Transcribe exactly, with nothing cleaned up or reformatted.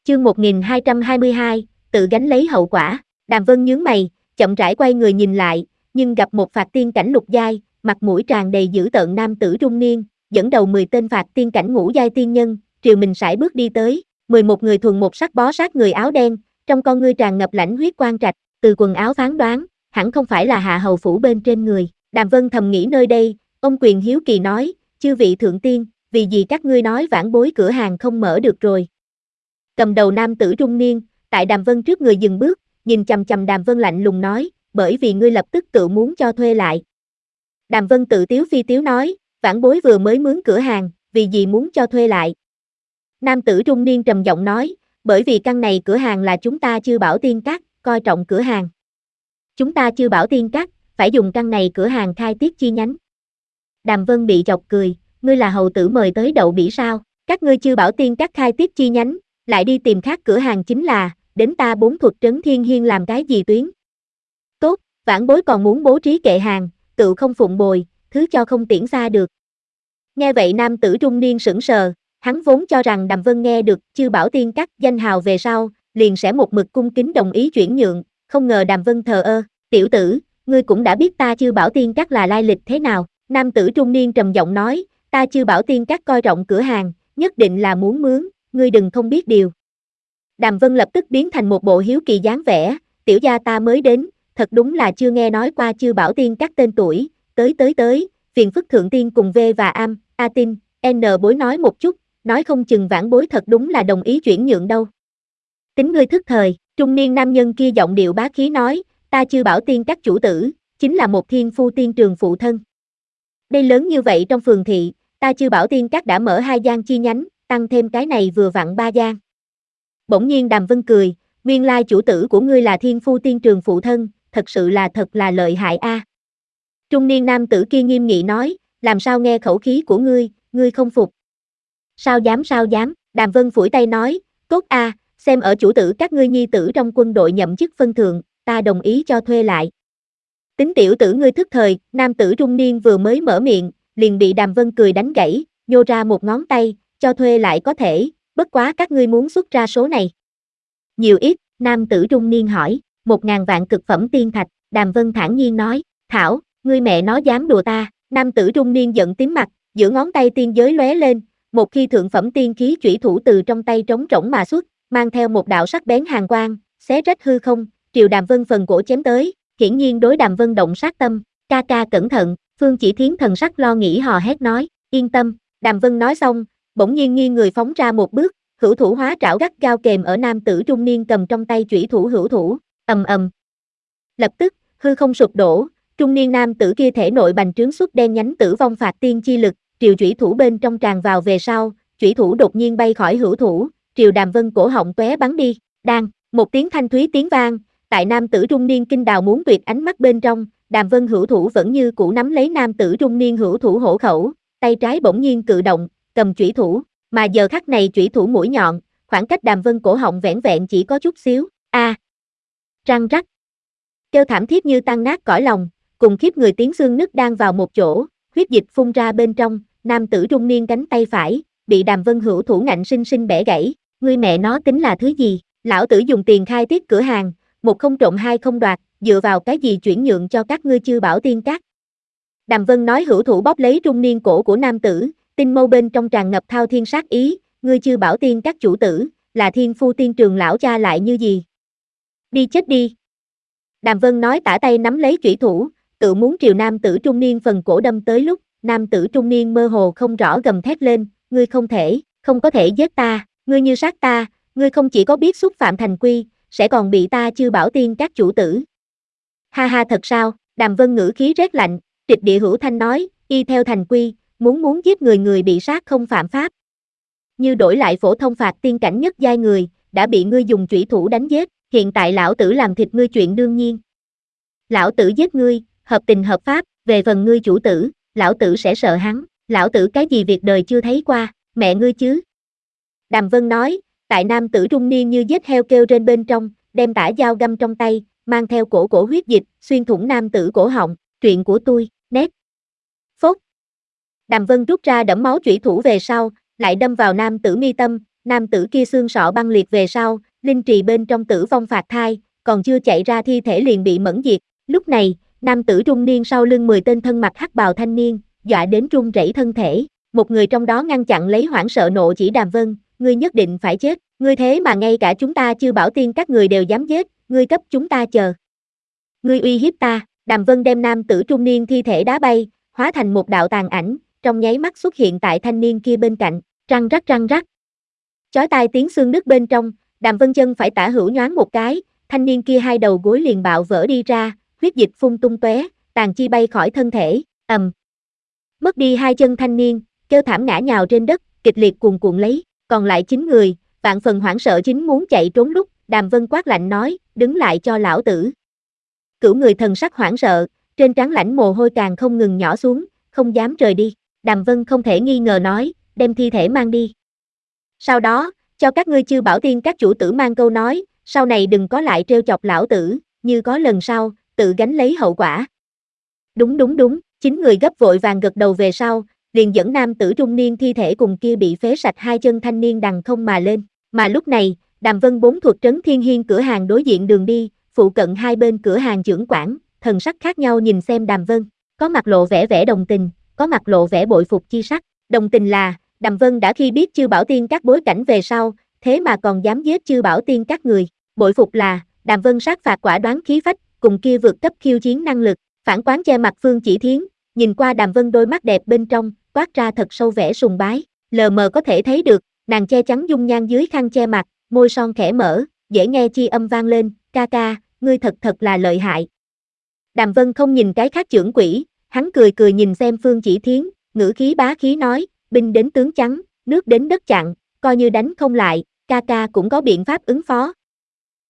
Chương một nghìn hai trăm hai mươi hai, tự gánh lấy hậu quả. Đàm Vân nhướng mày, chậm rãi quay người nhìn lại, nhưng gặp một phạt tiên cảnh lục giai, mặt mũi tràn đầy dữ tợn nam tử trung niên, dẫn đầu mười tên phạt tiên cảnh ngũ giai tiên nhân, triều mình sải bước đi tới, mười một người thuần một sắc bó sát người áo đen, trong con ngươi tràn ngập lãnh huyết quang trạch, từ quần áo phán đoán, hẳn không phải là hạ hầu phủ bên trên người. Đàm Vân thầm nghĩ nơi đây, ông Quyền hiếu kỳ nói, chư vị thượng tiên, vì gì các ngươi nói vãn bối cửa hàng không mở được rồi. Cầm đầu nam tử trung niên, tại Đàm Vân trước người dừng bước, nhìn chằm chằm Đàm Vân lạnh lùng nói, bởi vì ngươi lập tức tự muốn cho thuê lại. Đàm Vân tự tiếu phi tiếu nói, vãn bối vừa mới mướn cửa hàng, vì gì muốn cho thuê lại. Nam tử trung niên trầm giọng nói, bởi vì căn này cửa hàng là chúng ta Chư Bảo Tiên Các, coi trọng cửa hàng. Chúng ta Chư Bảo Tiên Các, phải dùng căn này cửa hàng khai tiết chi nhánh. Đàm Vân bị chọc cười, ngươi là hầu tử mời tới đậu bỉ sao, các ngươi Chư Bảo Tiên Các khai tiết chi nhánh, lại đi tìm khác cửa hàng chính là, đến ta bốn thuật trấn thiên hiên làm cái gì tuyến. Tốt, vãn bối còn muốn bố trí kệ hàng, tự không phụng bồi, thứ cho không tiễn xa được. Nghe vậy nam tử trung niên sững sờ, hắn vốn cho rằng Đàm Vân nghe được Chư Bảo Tiên Các danh hào về sau, liền sẽ một mực cung kính đồng ý chuyển nhượng, không ngờ Đàm Vân thờ ơ, tiểu tử, ngươi cũng đã biết ta Chư Bảo Tiên Các là lai lịch thế nào, nam tử trung niên trầm giọng nói, ta Chư Bảo Tiên Các coi trọng cửa hàng, nhất định là muốn mướn, ngươi đừng không biết điều. Đàm Vân lập tức biến thành một bộ hiếu kỳ dáng vẻ, tiểu gia ta mới đến, thật đúng là chưa nghe nói qua Chư Bảo Tiên Các tên tuổi, tới tới tới, phiền phức thượng tiên cùng V và Am, A Tin, N bối nói một chút, nói không chừng vãn bối thật đúng là đồng ý chuyển nhượng đâu. Tính ngươi thức thời, trung niên nam nhân kia giọng điệu bá khí nói, ta Chư Bảo Tiên Các chủ tử, chính là một thiên phu tiên trường phụ thân. Đây lớn như vậy trong phường thị, ta Chư Bảo Tiên Các đã mở hai gian chi nhánh, tăng thêm cái này vừa vặn ba gian. Bỗng nhiên Đàm Vân cười, nguyên lai chủ tử của ngươi là thiên phu tiên trường phụ thân, thật sự là thật là lợi hại a. À. Trung niên nam tử kia nghiêm nghị nói, làm sao nghe khẩu khí của ngươi, ngươi không phục. Sao dám sao dám, Đàm Vân phủi tay nói, tốt a, à, xem ở chủ tử các ngươi nhi tử trong quân đội nhậm chức phân thượng, ta đồng ý cho thuê lại. Tính tiểu tử ngươi thức thời, nam tử trung niên vừa mới mở miệng, liền bị Đàm Vân cười đánh gãy, nhô ra một ngón tay, cho thuê lại có thể, bất quá các ngươi muốn xuất ra số này. Nhiều ít, nam tử trung niên hỏi, một ngàn vạn cực phẩm tiên thạch, Đàm Vân thản nhiên nói, thảo, ngươi mẹ nó dám đùa ta, nam tử trung niên giận tím mặt, giữa ngón tay tiên giới lóe lên, một khi thượng phẩm tiên khí chủy thủ từ trong tay trống rỗng mà xuất, mang theo một đạo sắc bén hàn quang, xé rách hư không, triều Đàm Vân phần cổ chém tới, hiển nhiên đối Đàm Vân động sát tâm, ca ca cẩn thận, Phương Chỉ Thiến thần sắc lo nghĩ hò hét nói, yên tâm, Đàm Vân nói xong, bỗng nhiên nghiêng người phóng ra một bước, hữu thủ hóa trảo gắt gao kềm ở nam tử trung niên cầm trong tay chủy thủ hữu thủ, ầm ầm. Lập tức, hư không sụp đổ, trung niên nam tử kia thể nội bành trướng xuất đen nhánh tử vong phạt tiên chi lực, triều chủy thủ bên trong tràn vào về sau, chủy thủ đột nhiên bay khỏi hữu thủ, triều Đàm Vân cổ họng tóe bắn đi, đang, một tiếng thanh thúy tiếng vang, tại nam tử trung niên kinh đào muốn tuyệt ánh mắt bên trong, Đàm Vân hữu thủ vẫn như cũ nắm lấy nam tử trung niên hữu thủ hổ khẩu, tay trái bỗng nhiên cự động, cầm chủy thủ, mà giờ khắc này chủy thủ mũi nhọn, khoảng cách Đàm Vân cổ họng vẻn vẹn chỉ có chút xíu, a, à. Răng rắc, kêu thảm thiết như tan nát cõi lòng, cùng khiếp người tiếng xương nứt đang vào một chỗ, huyết dịch phun ra bên trong, nam tử trung niên cánh tay phải, bị Đàm Vân hữu thủ ngạnh sinh sinh bẻ gãy, ngươi mẹ nó tính là thứ gì, lão tử dùng tiền khai tiết cửa hàng, một không trộm hai không đoạt, dựa vào cái gì chuyển nhượng cho các ngươi Chư Bảo Tiên Các. Đàm Vân nói hữu thủ bóp lấy trung niên cổ của nam tử, tinh mâu bên trong tràn ngập thao thiên sát ý, ngươi Chư Bảo Tiên Các chủ tử, là thiên phu tiên trường lão cha lại như gì? Đi chết đi. Đàm Vân nói tả tay nắm lấy chủy thủ, tự muốn triều nam tử trung niên phần cổ đâm tới lúc, nam tử trung niên mơ hồ không rõ gầm thét lên, ngươi không thể, không có thể giết ta, ngươi như sát ta, ngươi không chỉ có biết xúc phạm thành quy, sẽ còn bị ta Chư Bảo Tiên Các chủ tử. Ha ha thật sao, Đàm Vân ngữ khí rét lạnh, trịch địa hữu thanh nói, y theo thành quy, muốn muốn giết người người bị sát không phạm pháp. Như đổi lại phổ thông phạt tiên cảnh nhất giai người, đã bị ngươi dùng chủy thủ đánh giết, hiện tại lão tử làm thịt ngươi chuyện đương nhiên. Lão tử giết ngươi, hợp tình hợp pháp, về phần ngươi chủ tử, lão tử sẽ sợ hắn, lão tử cái gì việc đời chưa thấy qua, mẹ ngươi chứ. Đàm Vân nói, tại nam tử trung niên như giết heo kêu trên bên trong, đem tả dao găm trong tay, mang theo cổ cổ huyết dịch, xuyên thủng nam tử cổ họng, chuyện của tôi, nét. Phốt. Đàm Vân rút ra đẫm máu chủy thủ về sau, lại đâm vào nam tử mi tâm, nam tử kia xương sọ băng liệt về sau, linh trì bên trong tử vong phạt thai, còn chưa chạy ra thi thể liền bị mẫn diệt. Lúc này, nam tử trung niên sau lưng mười tên thân mặc hắc bào thanh niên, dọa đến run rẩy thân thể. Một người trong đó ngăn chặn lấy hoảng sợ nộ chỉ Đàm Vân, ngươi nhất định phải chết, ngươi thế mà ngay cả chúng ta Chư Bảo Tiên các người đều dám giết, ngươi cấp chúng ta chờ. Ngươi uy hiếp ta, Đàm Vân đem nam tử trung niên thi thể đá bay, hóa thành một đạo tàn ảnh, trong nháy mắt xuất hiện tại thanh niên kia bên cạnh, răng rắc răng rắc. Chói tai tiếng xương nứt bên trong, Đàm Vân chân phải tả hữu nhoáng một cái, thanh niên kia hai đầu gối liền bạo vỡ đi ra, huyết dịch phun tung tóe, tàn chi bay khỏi thân thể, ầm. Mất đi hai chân thanh niên, kêu thảm ngã nhào trên đất, kịch liệt cuồn cuộn lấy, còn lại chín người, vạn phần hoảng sợ chính muốn chạy trốn lúc, Đàm Vân quát lạnh nói, đứng lại cho lão tử. Cửu người thần sắc hoảng sợ, trên trán lãnh mồ hôi càng không ngừng nhỏ xuống, không dám rời đi. Đàm Vân không thể nghi ngờ nói, đem thi thể mang đi. Sau đó, cho các ngươi Chư Bảo Tiên các chủ tử mang câu nói, sau này đừng có lại trêu chọc lão tử, như có lần sau, tự gánh lấy hậu quả. Đúng đúng đúng, chín người gấp vội vàng gật đầu về sau, liền dẫn nam tử trung niên thi thể cùng kia bị phế sạch hai chân thanh niên đằng không mà lên. Mà lúc này, Đàm Vân bốn thuộc trấn Thiên Hiên cửa hàng đối diện đường đi, phụ cận hai bên cửa hàng trưởng quản, thần sắc khác nhau nhìn xem Đàm Vân, có mặt lộ vẻ vẻ đồng tình, có mặt lộ vẻ bội phục chi sắc. Đồng tình là, Đàm Vân đã khi biết Chư Bảo Tiên các bối cảnh về sau, thế mà còn dám giết Chư Bảo Tiên các người. Bội phục là, Đàm Vân sát phạt quả đoán khí phách, cùng kia vượt cấp khiêu chiến năng lực. Phản quán che mặt Phương Chỉ Thiến, nhìn qua Đàm Vân đôi mắt đẹp bên trong, toát ra thật sâu vẻ sùng bái, lờ mờ có thể thấy được, nàng che chắn dung nhan dưới khăn che mặt, môi son khẽ mở, dễ nghe chi âm vang lên, ca ca, ngươi thật thật là lợi hại. Đàm Vân không nhìn cái khác trưởng quỹ, hắn cười cười nhìn xem Phương Chỉ Thiến, ngữ khí bá khí nói, binh đến tướng trắng, nước đến đất chặn, coi như đánh không lại, ca ca cũng có biện pháp ứng phó.